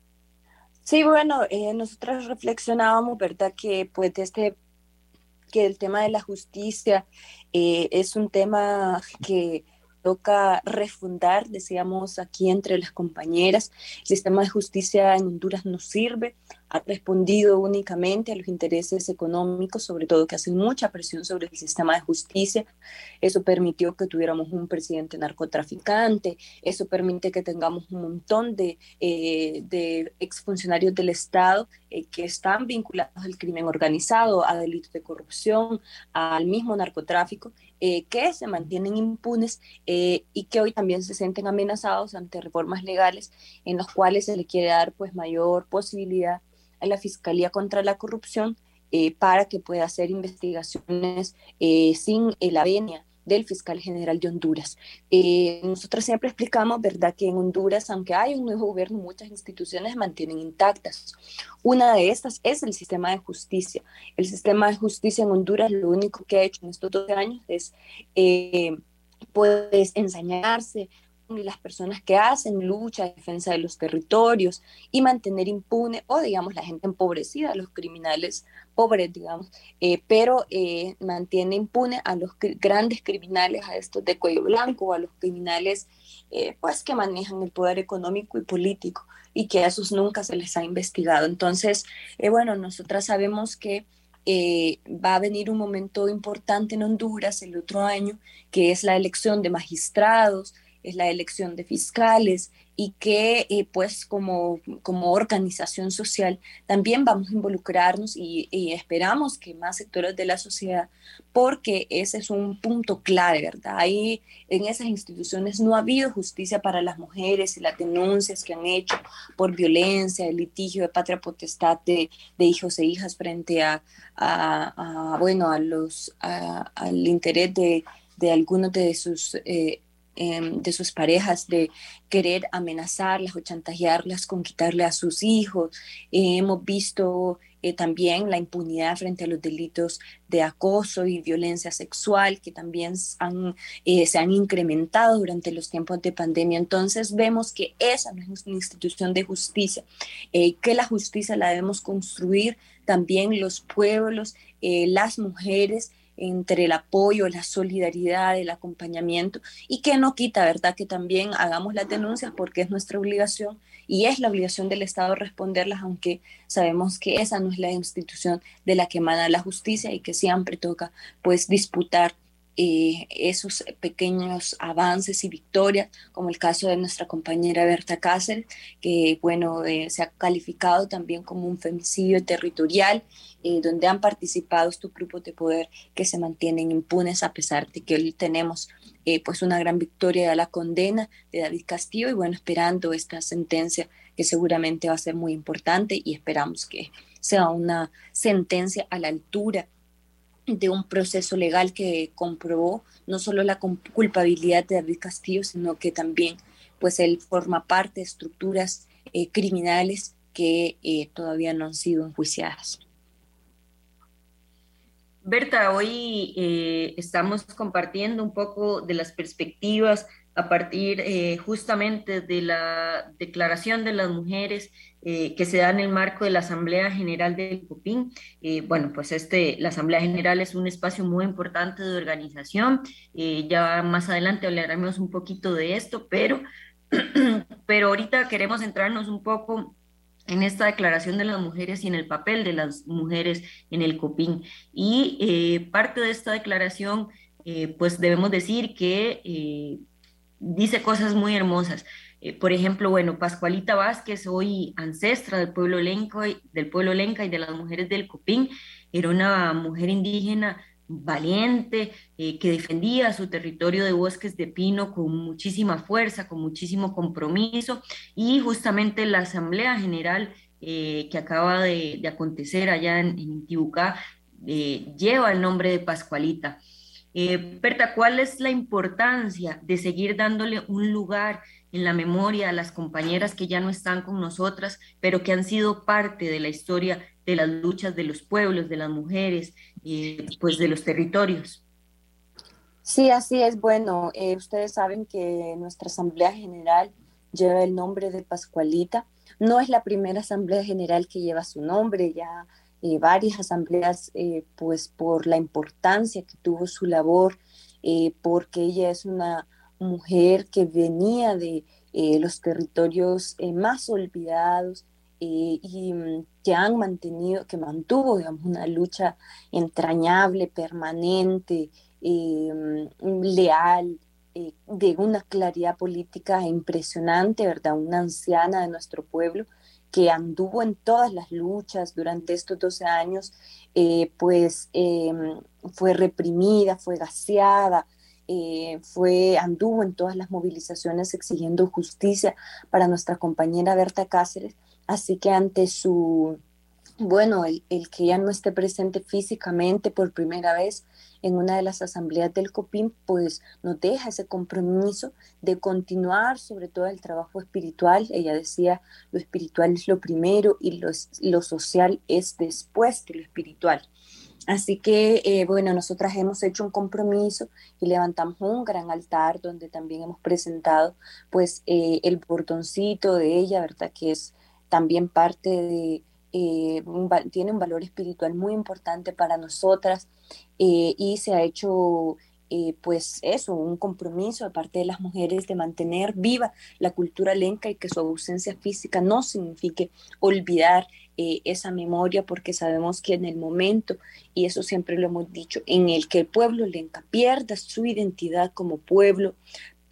Sí, bueno, eh, nosotras reflexionábamos, ¿verdad?, que pues este, que el tema de la justicia eh, es un tema que toca refundar, decíamos aquí entre las compañeras. El sistema de justicia en Honduras no sirve, ha respondido únicamente a los intereses económicos, sobre todo que hacen mucha presión sobre el sistema de justicia. Eso permitió que tuviéramos un presidente narcotraficante, eso permite que tengamos un montón de, eh, de exfuncionarios del Estado eh, que están vinculados al crimen organizado, a delitos de corrupción, al mismo narcotráfico, eh, que se mantienen impunes eh, y que hoy también se sienten amenazados ante reformas legales en las cuales se le quiere dar pues mayor posibilidad a la Fiscalía contra la Corrupción eh, para que pueda hacer investigaciones eh, sin eh, la venia del fiscal general de Honduras. Eh, nosotros siempre explicamos, ¿verdad?, que en Honduras, aunque hay un nuevo gobierno, muchas instituciones mantienen intactas. Una de estas es el sistema de justicia. El sistema de justicia en Honduras lo único que ha hecho en estos doce años es eh, pues ensañarse y las personas que hacen lucha, defensa de los territorios y mantener impune, o digamos la gente empobrecida, los criminales pobres, digamos, eh, pero eh, mantiene impune a los cr- grandes criminales, a estos de cuello blanco, a los criminales eh, pues que manejan el poder económico y político y que a esos nunca se les ha investigado. Entonces, eh, bueno, nosotras sabemos que Eh, va a venir un momento importante en Honduras el otro año, que es la elección de magistrados, es la elección de fiscales, y que eh, pues como, como organización social también vamos a involucrarnos y, y esperamos que más sectores de la sociedad, porque ese es un punto clave, ¿verdad? Ahí en esas instituciones no ha habido justicia para las mujeres y las denuncias que han hecho por violencia, el litigio de patria potestad de, de hijos e hijas frente a, a, a bueno, a los, a, al interés de, de algunos de sus eh, de sus parejas, de querer amenazarlas o chantajearlas con quitarle a sus hijos. Eh, hemos visto eh, también la impunidad frente a los delitos de acoso y violencia sexual, que también han, eh, se han incrementado durante los tiempos de pandemia. Entonces vemos que esa no es una institución de justicia, eh, que la justicia la debemos construir también los pueblos, eh, las mujeres, entre el apoyo, la solidaridad, el acompañamiento, y que no quita, ¿verdad?, que también hagamos las denuncias, porque es nuestra obligación y es la obligación del Estado responderlas, aunque sabemos que esa no es la institución de la que emana la justicia y que siempre toca pues disputar eh, esos pequeños avances y victorias, como el caso de nuestra compañera Berta Cáceres, que bueno, eh, se ha calificado también como un femicidio territorial, eh, donde han participado estos grupos de poder que se mantienen impunes, a pesar de que hoy tenemos eh, pues una gran victoria de la condena de David Castillo, y bueno, esperando esta sentencia que seguramente va a ser muy importante, y esperamos que sea una sentencia a la altura de un proceso legal que comprobó no solo la culpabilidad de David Castillo, sino que también pues él forma parte de estructuras eh, criminales que eh, todavía no han sido enjuiciadas. Berta, hoy eh, estamos compartiendo un poco de las perspectivas a partir eh, justamente de la Declaración de las Mujeres eh, que se da en el marco de la Asamblea General del Copín. Eh, bueno, pues este, la Asamblea General es un espacio muy importante de organización, eh, ya más adelante hablaremos un poquito de esto, pero, pero ahorita queremos centrarnos un poco en esta Declaración de las Mujeres y en el papel de las mujeres en el Copín. Y eh, parte de esta declaración, eh, pues debemos decir que eh, dice cosas muy hermosas. Eh, por ejemplo, bueno, Pascualita Vázquez, hoy ancestra del pueblo lenca, del pueblo lenca y de las mujeres del Copín, era una mujer indígena valiente, eh, que defendía su territorio de bosques de pino con muchísima fuerza, con muchísimo compromiso, y justamente la Asamblea General eh, que acaba de, de acontecer allá en, en Intibucá eh, lleva el nombre de Pascualita. Eh, Berta, ¿cuál es la importancia de seguir dándole un lugar en la memoria a las compañeras que ya no están con nosotras, pero que han sido parte de la historia de las luchas de los pueblos, de las mujeres, eh, pues de los territorios? Sí, así es. Bueno, eh, ustedes saben que nuestra Asamblea General lleva el nombre de Pascualita. No es la primera Asamblea General que lleva su nombre, ya eh, varias asambleas, eh, pues por la importancia que tuvo su labor, eh, porque ella es una mujer que venía de eh, los territorios eh, más olvidados, eh, y mm, que han mantenido, que mantuvo, digamos, una lucha entrañable, permanente, eh, leal, eh, de una claridad política impresionante, ¿verdad? Una anciana de nuestro pueblo que anduvo en todas las luchas durante estos doce años, eh, pues eh, fue reprimida, fue gaseada, Eh, fue, anduvo en todas las movilizaciones exigiendo justicia para nuestra compañera Berta Cáceres. Así que ante su, bueno, el, el que ella no esté presente físicamente por primera vez en una de las asambleas del Copín, pues nos deja ese compromiso de continuar sobre todo el trabajo espiritual. Ella decía, lo espiritual es lo primero y lo, lo social es después de lo espiritual. Así que, eh, bueno, nosotras hemos hecho un compromiso y levantamos un gran altar donde también hemos presentado, pues, eh, el bordoncito de ella, ¿verdad? Que es también parte de, eh, un, tiene un valor espiritual muy importante para nosotras, eh, y se ha hecho, eh, pues, eso, un compromiso de parte de las mujeres de mantener viva la cultura lenca y que su ausencia física no signifique olvidar Eh, esa memoria, porque sabemos que en el momento, y eso siempre lo hemos dicho, en el que el pueblo lenca pierda su identidad como pueblo,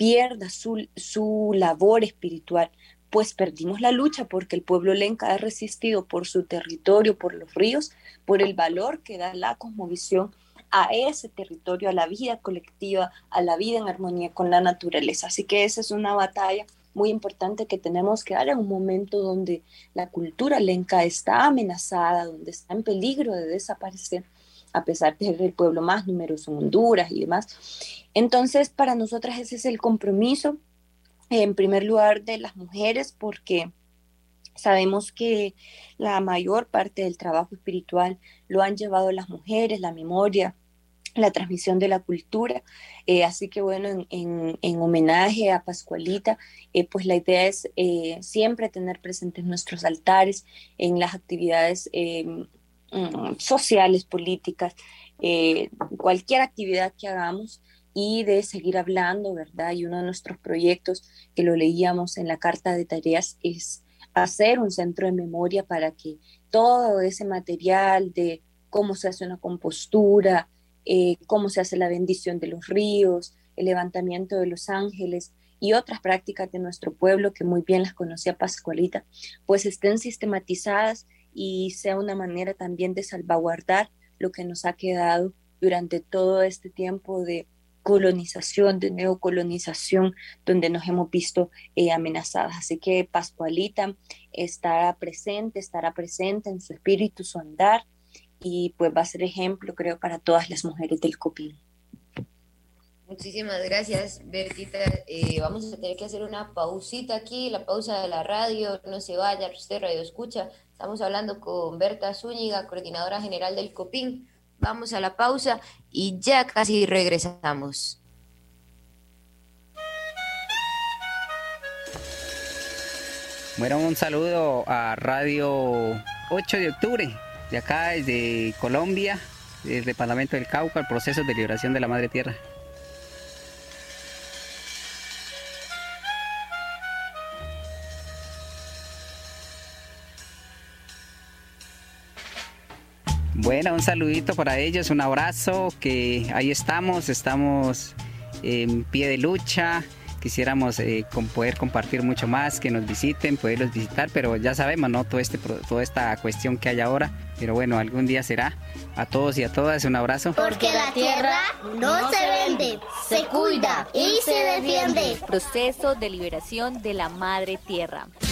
pierda su, su labor espiritual, pues perdimos la lucha, porque el pueblo lenca ha resistido por su territorio, por los ríos, por el valor que da la cosmovisión a ese territorio, a la vida colectiva, a la vida en armonía con la naturaleza. Así que esa es una batalla muy importante que tenemos que dar en un momento donde la cultura lenca está amenazada, donde está en peligro de desaparecer, a pesar de ser el pueblo más numeroso en Honduras y demás. Entonces, para nosotras ese es el compromiso, en primer lugar, de las mujeres, porque sabemos que la mayor parte del trabajo espiritual lo han llevado las mujeres, la memoria, la transmisión de la cultura. Eh, así que bueno, en, en, en homenaje a Pascualita, eh, pues la idea es eh, siempre tener presentes nuestros altares en las actividades eh, mm, sociales, políticas, eh, cualquier actividad que hagamos, y de seguir hablando, ¿verdad? Y uno de nuestros proyectos, que lo leíamos en la carta de tareas, es hacer un centro de memoria para que todo ese material de cómo se hace una compostura, eh, cómo se hace la bendición de los ríos, el levantamiento de los ángeles y otras prácticas de nuestro pueblo que muy bien las conocía Pascualita, pues estén sistematizadas y sea una manera también de salvaguardar lo que nos ha quedado durante todo este tiempo de colonización, de neocolonización, donde nos hemos visto eh, amenazadas. Así que Pascualita estará presente, estará presente en su espíritu, su andar, y pues va a ser ejemplo, creo, para todas las mujeres del Copín. Muchísimas gracias, Bertita. Eh, vamos a tener que hacer una pausita aquí, la pausa de la radio. No se vaya, usted radio escucha. Estamos hablando con Berta Zúñiga, coordinadora general del Copín. Vamos a la pausa y ya casi regresamos. Bueno, un saludo a Radio ocho de octubre, de acá desde Colombia, desde el departamento del Cauca, el proceso de liberación de la Madre Tierra. Bueno, un saludito para ellos, un abrazo, que ahí estamos, estamos en pie de lucha. Quisiéramos eh, con poder compartir mucho más, que nos visiten, poderlos visitar, pero ya sabemos, ¿no? Todo este, toda esta cuestión que hay ahora, pero bueno, algún día será. A todos y a todas, un abrazo. Porque la tierra no se vende, se cuida y se defiende. Proceso de liberación de la Madre Tierra.